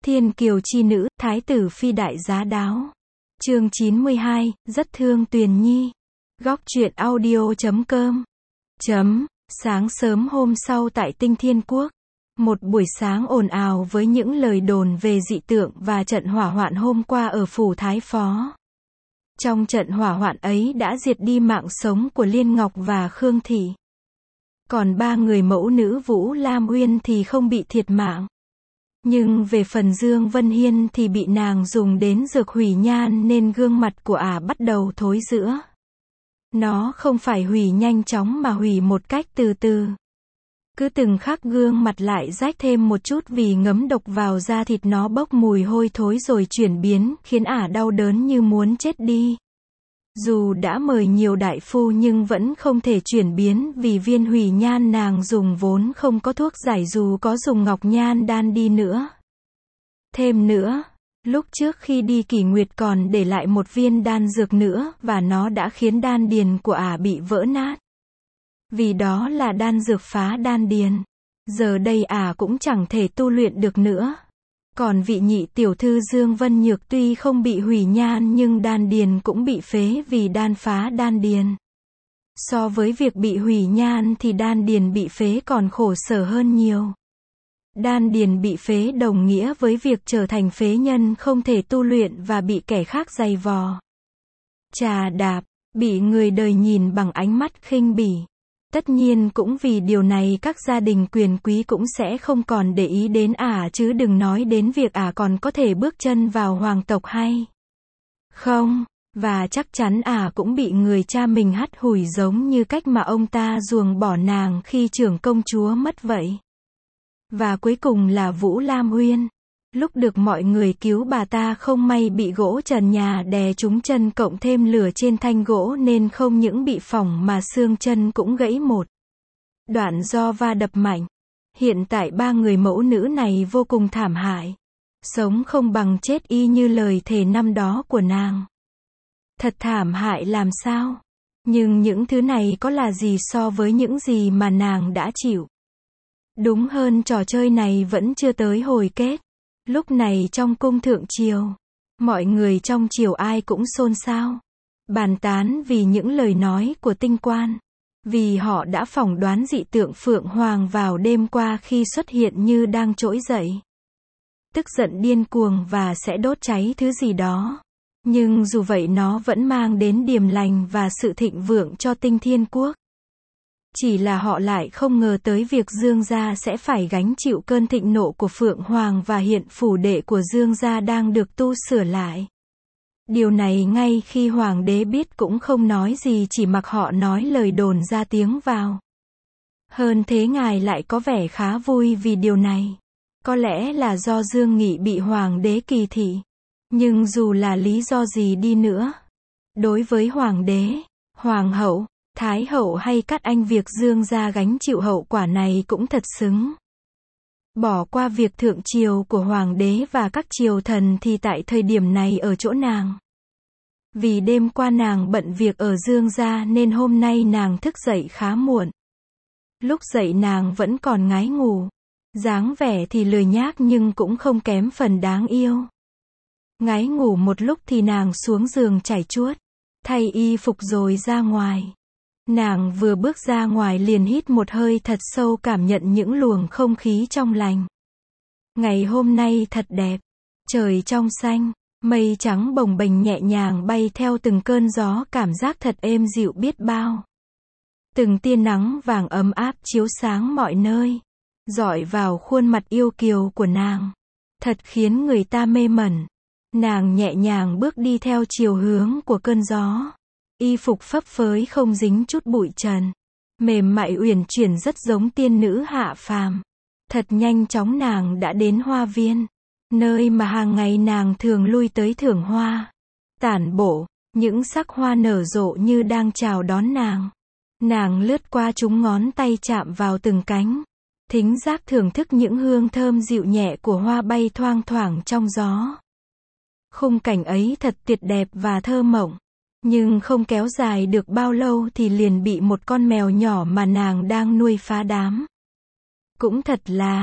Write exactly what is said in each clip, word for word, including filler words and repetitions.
Thiên kiều chi nữ, thái tử phi đại giá đáo. Chương chín mươi hai, rất thương Tuyền Nhi. Góc truyện audio chấm com. Chấm, sáng sớm hôm sau tại Tinh Thiên Quốc. Một buổi sáng ồn ào với những lời đồn về dị tượng và trận hỏa hoạn hôm qua ở phủ Thái Phó. Trong trận hỏa hoạn ấy đã diệt đi mạng sống của Liên Ngọc và Khương Thị. Còn ba người mẫu nữ Vũ Lam Uyên thì không bị thiệt mạng. Nhưng về phần Dương Vân Hiên thì bị nàng dùng đến dược hủy nhan nên gương mặt của ả bắt đầu thối rữa. Nó không phải hủy nhanh chóng mà hủy một cách từ từ. Cứ từng khắc gương mặt lại rách thêm một chút vì ngấm độc vào da thịt, nó bốc mùi hôi thối rồi chuyển biến, khiến ả đau đớn như muốn chết đi. Dù đã mời nhiều đại phu nhưng vẫn không thể chuyển biến vì viên hủy nhan nàng dùng vốn không có thuốc giải dù có dùng ngọc nhan đan đi nữa. Thêm nữa, lúc trước khi đi Kỷ Nguyệt còn để lại một viên đan dược nữa và nó đã khiến đan điền của ả bị vỡ nát. Vì đó là đan dược phá đan điền. Giờ đây ả cũng chẳng thể tu luyện được nữa. Còn vị nhị tiểu thư Dương Vân Nhược tuy không bị hủy nhan nhưng đan điền cũng bị phế vì đan phá đan điền. So với việc bị hủy nhan thì đan điền bị phế còn khổ sở hơn nhiều. Đan điền bị phế đồng nghĩa với việc trở thành phế nhân, không thể tu luyện và bị kẻ khác giày vò, chà đạp, bị người đời nhìn bằng ánh mắt khinh bỉ. Tất nhiên cũng vì điều này các gia đình quyền quý cũng sẽ không còn để ý đến ả, chứ đừng nói đến việc ả còn có thể bước chân vào hoàng tộc hay không. Và chắc chắn ả cũng bị người cha mình hắt hủi giống như cách mà ông ta ruồng bỏ nàng khi trưởng công chúa mất vậy. Và cuối cùng là Vũ Lam Uyên. Lúc được mọi người cứu, bà ta không may bị gỗ trần nhà đè trúng chân cộng thêm lửa trên thanh gỗ nên không những bị phỏng mà xương chân cũng gãy một đoạn do va đập mạnh. Hiện tại ba người mẫu nữ này vô cùng thảm hại. Sống không bằng chết, y như lời thề năm đó của nàng. Thật thảm hại làm sao? Nhưng những thứ này có là gì so với những gì mà nàng đã chịu? Đúng hơn, trò chơi này vẫn chưa tới hồi kết. Lúc này trong cung thượng triều, mọi người trong triều ai cũng xôn xao, bàn tán vì những lời nói của tinh quan. Vì họ đã phỏng đoán dị tượng Phượng Hoàng vào đêm qua khi xuất hiện như đang trỗi dậy, tức giận điên cuồng và sẽ đốt cháy thứ gì đó. Nhưng dù vậy nó vẫn mang đến điềm lành và sự thịnh vượng cho Tinh Thiên Quốc. Chỉ là họ lại không ngờ tới việc Dương gia sẽ phải gánh chịu cơn thịnh nộ của Phượng Hoàng và hiện phủ đệ của Dương gia đang được tu sửa lại. Điều này ngay khi Hoàng đế biết cũng không nói gì, chỉ mặc họ nói lời đồn ra tiếng vào. Hơn thế ngài lại có vẻ khá vui vì điều này. Có lẽ là do Dương Nghị bị Hoàng đế kỳ thị. Nhưng dù là lý do gì đi nữa, đối với Hoàng đế, Hoàng hậu, Thái hậu hay các anh, việc Dương gia gánh chịu hậu quả này cũng thật xứng. Bỏ qua việc thượng triều của Hoàng đế và các triều thần thì tại thời điểm này ở chỗ nàng. Vì đêm qua nàng bận việc ở Dương gia nên hôm nay nàng thức dậy khá muộn. Lúc dậy nàng vẫn còn ngái ngủ. Dáng vẻ thì lười nhác nhưng cũng không kém phần đáng yêu. Ngái ngủ một lúc thì nàng xuống giường chải chuốt, thay y phục rồi ra ngoài. Nàng vừa bước ra ngoài liền hít một hơi thật sâu, cảm nhận những luồng không khí trong lành. Ngày hôm nay thật đẹp. Trời trong xanh, mây trắng bồng bềnh nhẹ nhàng bay theo từng cơn gió, cảm giác thật êm dịu biết bao. Từng tia nắng vàng ấm áp chiếu sáng mọi nơi, rọi vào khuôn mặt yêu kiều của nàng. Thật khiến người ta mê mẩn. Nàng nhẹ nhàng bước đi theo chiều hướng của cơn gió. Y phục phấp phới không dính chút bụi trần, mềm mại uyển chuyển rất giống tiên nữ hạ phàm. Thật nhanh chóng nàng đã đến hoa viên, nơi mà hàng ngày nàng thường lui tới thưởng hoa, tản bộ. Những sắc hoa nở rộ như đang chào đón nàng. Nàng lướt qua chúng, ngón tay chạm vào từng cánh, thính giác thưởng thức những hương thơm dịu nhẹ của hoa bay thoang thoảng trong gió. Khung cảnh ấy thật tuyệt đẹp và thơ mộng. Nhưng không kéo dài được bao lâu thì liền bị một con mèo nhỏ mà nàng đang nuôi phá đám. Cũng thật là,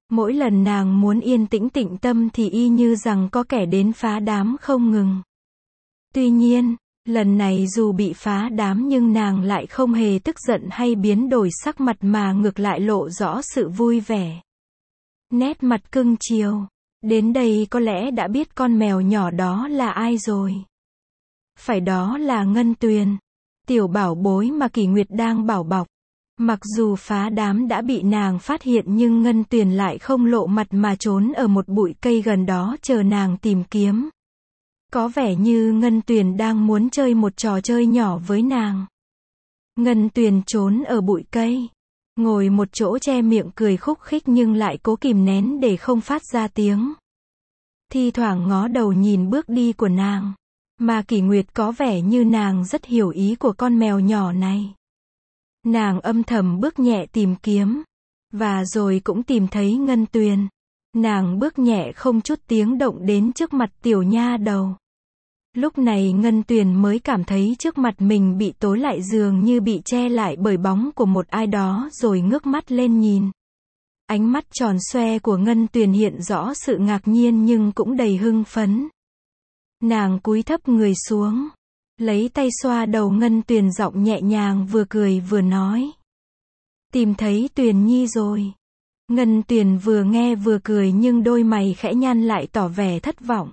Mỗi lần nàng muốn yên tĩnh tĩnh tâm thì y như rằng có kẻ đến phá đám không ngừng. Tuy nhiên, lần này dù bị phá đám nhưng nàng lại không hề tức giận hay biến đổi sắc mặt mà ngược lại lộ rõ sự vui vẻ. Nét mặt cưng chiều. Đến đây có lẽ đã biết con mèo nhỏ đó là ai rồi. Phải, đó là Ngân Tuyền, tiểu bảo bối mà Kỷ Nguyệt đang bảo bọc. Mặc dù phá đám đã bị nàng phát hiện nhưng Ngân Tuyền lại không lộ mặt mà trốn ở một bụi cây gần đó chờ nàng tìm kiếm. Có vẻ như Ngân Tuyền đang muốn chơi một trò chơi nhỏ với nàng. Ngân Tuyền trốn ở bụi cây, ngồi một chỗ che miệng cười khúc khích nhưng lại cố kìm nén để không phát ra tiếng. Thi thoảng ngó đầu nhìn bước đi của nàng, mà Kỷ Nguyệt có vẻ như nàng rất hiểu ý của con mèo nhỏ này. Nàng âm thầm bước nhẹ tìm kiếm, và rồi cũng tìm thấy Ngân Tuyền. Nàng bước nhẹ không chút tiếng động đến trước mặt tiểu nha đầu. Lúc này Ngân Tuyền mới cảm thấy trước mặt mình bị tối lại dường như bị che lại bởi bóng của một ai đó rồi ngước mắt lên nhìn. Ánh mắt tròn xoe của Ngân Tuyền hiện rõ sự ngạc nhiên nhưng cũng đầy hưng phấn. Nàng cúi thấp người xuống, lấy tay xoa đầu Ngân Tuyền, giọng nhẹ nhàng vừa cười vừa nói. Tìm thấy Tuyền Nhi rồi. Ngân Tuyền vừa nghe vừa cười nhưng đôi mày khẽ nhăn lại tỏ vẻ thất vọng.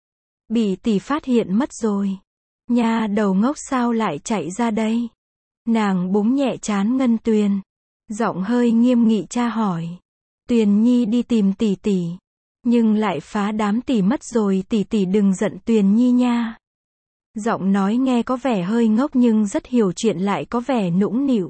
Bị tỷ phát hiện mất rồi. Nha đầu ngốc sao lại chạy ra đây? Nàng búng nhẹ trán Ngân Tuyền, giọng hơi nghiêm nghị tra hỏi. Tuyền Nhi đi tìm tỷ tỷ, nhưng lại phá đám tỷ mất rồi, tỷ tỷ đừng giận Tuyền Nhi nha. Giọng nói nghe có vẻ hơi ngốc nhưng rất hiểu chuyện, lại có vẻ nũng nịu.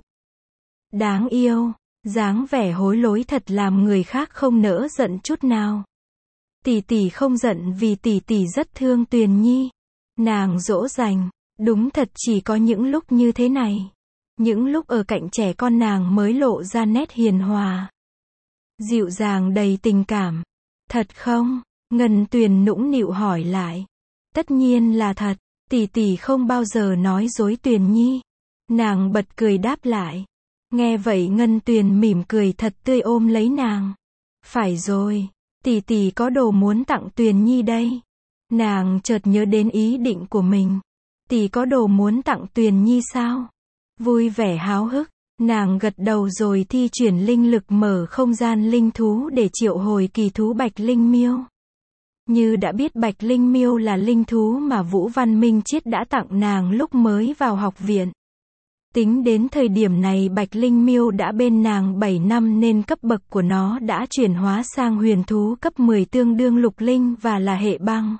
Đáng yêu, dáng vẻ hối lối thật làm người khác không nỡ giận chút nào. Tỷ tỷ không giận vì tỷ tỷ rất thương Tuyền Nhi. Nàng dỗ dành, đúng thật chỉ có những lúc như thế này. Những lúc ở cạnh trẻ con nàng mới lộ ra nét hiền hòa, dịu dàng đầy tình cảm. Thật không? Ngân Tuyền nũng nịu hỏi lại. Tất nhiên là thật, tỷ tỷ không bao giờ nói dối Tuyền Nhi. Nàng bật cười đáp lại. Nghe vậy Ngân Tuyền mỉm cười thật tươi ôm lấy nàng. Phải rồi, tỷ tỷ có đồ muốn tặng Tuyền Nhi đây. Nàng chợt nhớ đến ý định của mình. Tỷ có đồ muốn tặng Tuyền Nhi sao? Vui vẻ háo hức, nàng gật đầu rồi thi chuyển linh lực mở không gian linh thú để triệu hồi kỳ thú Bạch Linh Miêu. Như đã biết, Bạch Linh Miêu là linh thú mà Vũ Văn Minh Chiết đã tặng nàng lúc mới vào học viện. Tính đến thời điểm này Bạch Linh Miêu đã bên nàng bảy năm nên cấp bậc của nó đã chuyển hóa sang huyền thú cấp mười tương đương lục linh và là hệ băng.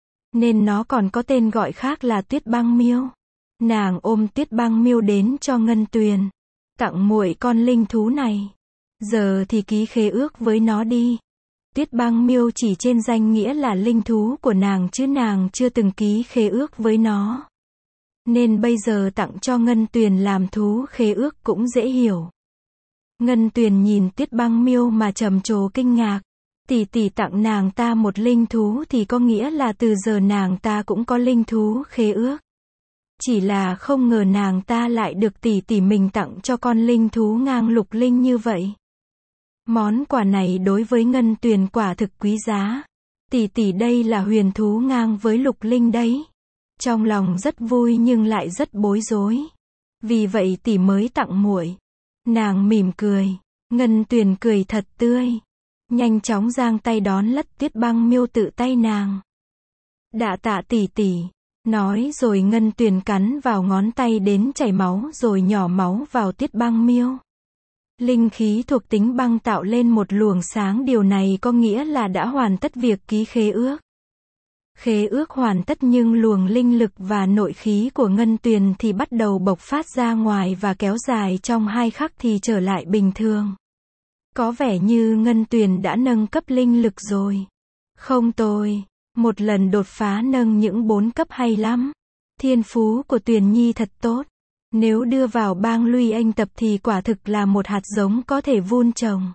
Nên nó còn có tên gọi khác là Tuyết Băng Miêu. Nàng ôm Tuyết Băng Miêu đến cho Ngân Tuyền, tặng muội con linh thú này. Giờ thì ký khế ước với nó đi. Tuyết Băng Miêu chỉ trên danh nghĩa là linh thú của nàng chứ nàng chưa từng ký khế ước với nó. Nên bây giờ tặng cho Ngân Tuyền làm thú khế ước cũng dễ hiểu. Ngân Tuyền nhìn Tuyết Băng Miêu mà trầm trồ kinh ngạc. Tỷ tỷ tặng nàng ta một linh thú thì có nghĩa là từ giờ nàng ta cũng có linh thú khế ước. Chỉ là không ngờ nàng ta lại được tỷ tỷ mình tặng cho con linh thú ngang lục linh như vậy. Món quà này đối với Ngân Tuyền quả thực quý giá. Tỷ tỷ đây là huyền thú ngang với lục linh đấy. Trong lòng rất vui nhưng lại rất bối rối. Vì vậy tỷ mới tặng muội. Nàng mỉm cười. Ngân Tuyền cười thật tươi, nhanh chóng giang tay đón lất Tuyết Băng Miêu tự tay nàng. Đạ tạ tỷ tỷ. Nói rồi Ngân Tuyền cắn vào ngón tay đến chảy máu rồi nhỏ máu vào Tuyết Băng Miêu. Linh khí thuộc tính băng tạo lên một luồng sáng, điều này có nghĩa là đã hoàn tất việc ký khế ước. Khế ước hoàn tất nhưng luồng linh lực và nội khí của Ngân Tuyền thì bắt đầu bộc phát ra ngoài và kéo dài trong hai khắc thì trở lại bình thường. Có vẻ như Ngân Tuyền đã nâng cấp linh lực rồi. Không tồi, một lần đột phá nâng những bốn cấp hay lắm. Thiên phú của Tuyền Nhi thật tốt. Nếu đưa vào bang Luy Anh tập thì quả thực là một hạt giống có thể vun trồng.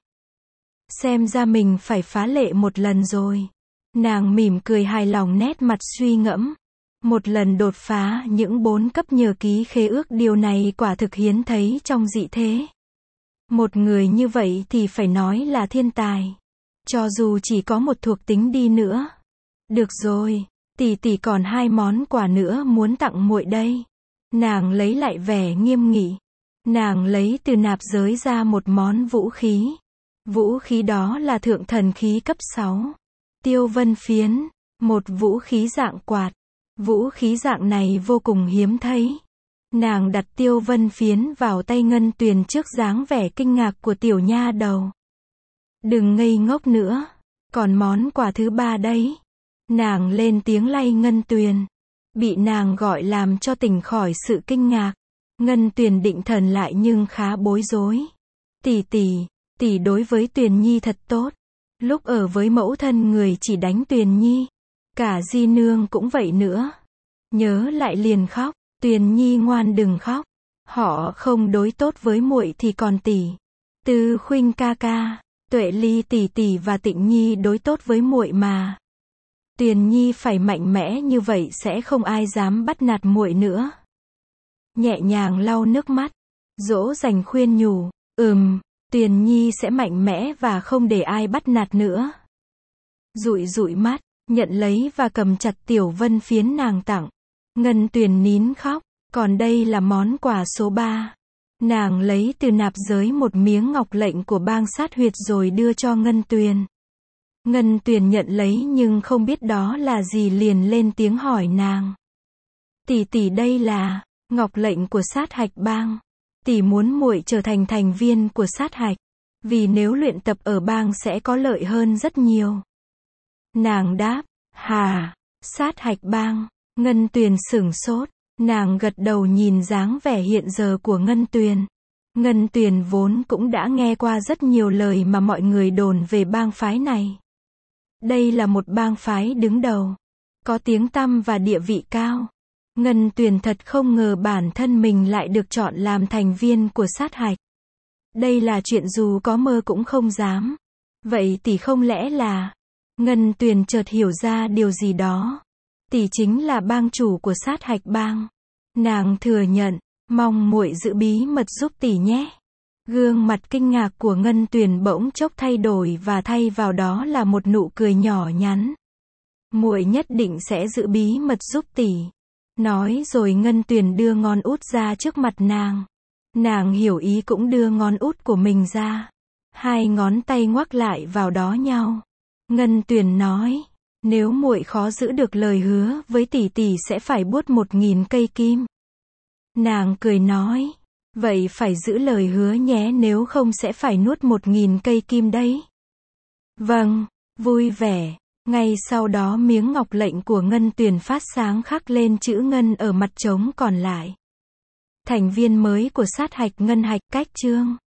Xem ra mình phải phá lệ một lần rồi. Nàng mỉm cười hài lòng, nét mặt suy ngẫm. Một lần đột phá những bốn cấp nhờ ký khế ước, điều này quả thực hiếm thấy trong dị thế. Một người như vậy thì phải nói là thiên tài. Cho dù chỉ có một thuộc tính đi nữa. Được rồi, tỷ tỷ còn hai món quà nữa muốn tặng muội đây. Nàng lấy lại vẻ nghiêm nghị. Nàng lấy từ nạp giới ra một món vũ khí. Vũ khí đó là thượng thần khí cấp sáu. Tiêu vân phiến, một vũ khí dạng quạt. Vũ khí dạng này vô cùng hiếm thấy. Nàng đặt tiêu vân phiến vào tay Ngân Tuyền trước dáng vẻ kinh ngạc của tiểu nha đầu. Đừng ngây ngốc nữa, còn món quà thứ ba đấy. Nàng lên tiếng lay Ngân Tuyền. Bị nàng gọi làm cho tỉnh khỏi sự kinh ngạc. Ngân Tuyền định thần lại nhưng khá bối rối. Tỷ tỷ, tỷ đối với Tuyền Nhi thật tốt. Lúc ở với mẫu thân người chỉ đánh Tuyền Nhi. Cả Di Nương cũng vậy nữa. Nhớ lại liền khóc. Tuyền Nhi ngoan đừng khóc. Họ không đối tốt với muội thì còn tỷ. Tư Khuynh ca ca, Tuệ Ly tỷ tỷ và Tịnh Nhi đối tốt với muội mà. Tuyền Nhi phải mạnh mẽ như vậy sẽ không ai dám bắt nạt muội nữa. Nhẹ nhàng lau nước mắt, dỗ dành khuyên nhủ, ừm, Tuyền Nhi sẽ mạnh mẽ và không để ai bắt nạt nữa. Dụi dụi mắt, nhận lấy và cầm chặt tiểu vân phiến nàng tặng. Ngân Tuyền nín khóc, còn đây là món quà số ba. Nàng lấy từ nạp giới một miếng ngọc lệnh của bang sát huyệt rồi đưa cho Ngân Tuyền. Ngân Tuyền nhận lấy nhưng không biết đó là gì liền lên tiếng hỏi nàng. Tỷ tỷ đây là ngọc lệnh của sát hạch bang. Tỷ muốn muội trở thành thành viên của sát hạch. Vì nếu luyện tập ở bang sẽ có lợi hơn rất nhiều. Nàng đáp, hà, sát hạch bang. Ngân Tuyền sửng sốt. Nàng gật đầu nhìn dáng vẻ hiện giờ của Ngân Tuyền. Ngân Tuyền vốn cũng đã nghe qua rất nhiều lời mà mọi người đồn về bang phái này. Đây là một bang phái đứng đầu. Có tiếng tăm và địa vị cao. Ngân Tuyền thật không ngờ bản thân mình lại được chọn làm thành viên của sát hạch. Đây là chuyện dù có mơ cũng không dám. Vậy tỷ không lẽ là... Ngân Tuyền chợt hiểu ra điều gì đó. Tỷ chính là bang chủ của sát hạch bang. Nàng thừa nhận, mong muội giữ bí mật giúp tỷ nhé. Gương mặt kinh ngạc của Ngân Tuyền bỗng chốc thay đổi và thay vào đó là một nụ cười nhỏ nhắn. Muội nhất định sẽ giữ bí mật giúp tỷ. Nói rồi Ngân Tuyền đưa ngón út ra trước mặt nàng. Nàng hiểu ý cũng đưa ngón út của mình ra. Hai ngón tay ngoắc lại vào đó nhau. Ngân Tuyền nói, nếu muội khó giữ được lời hứa với tỷ tỷ sẽ phải buốt một nghìn cây kim. Nàng cười nói, vậy phải giữ lời hứa nhé nếu không sẽ phải nuốt một nghìn cây kim đấy. Vâng, vui vẻ. Ngay sau đó miếng ngọc lệnh của Ngân Tuyền phát sáng khắc lên chữ Ngân ở mặt trống còn lại. Thành viên mới của sát hạch Ngân Hạch Cách Chương.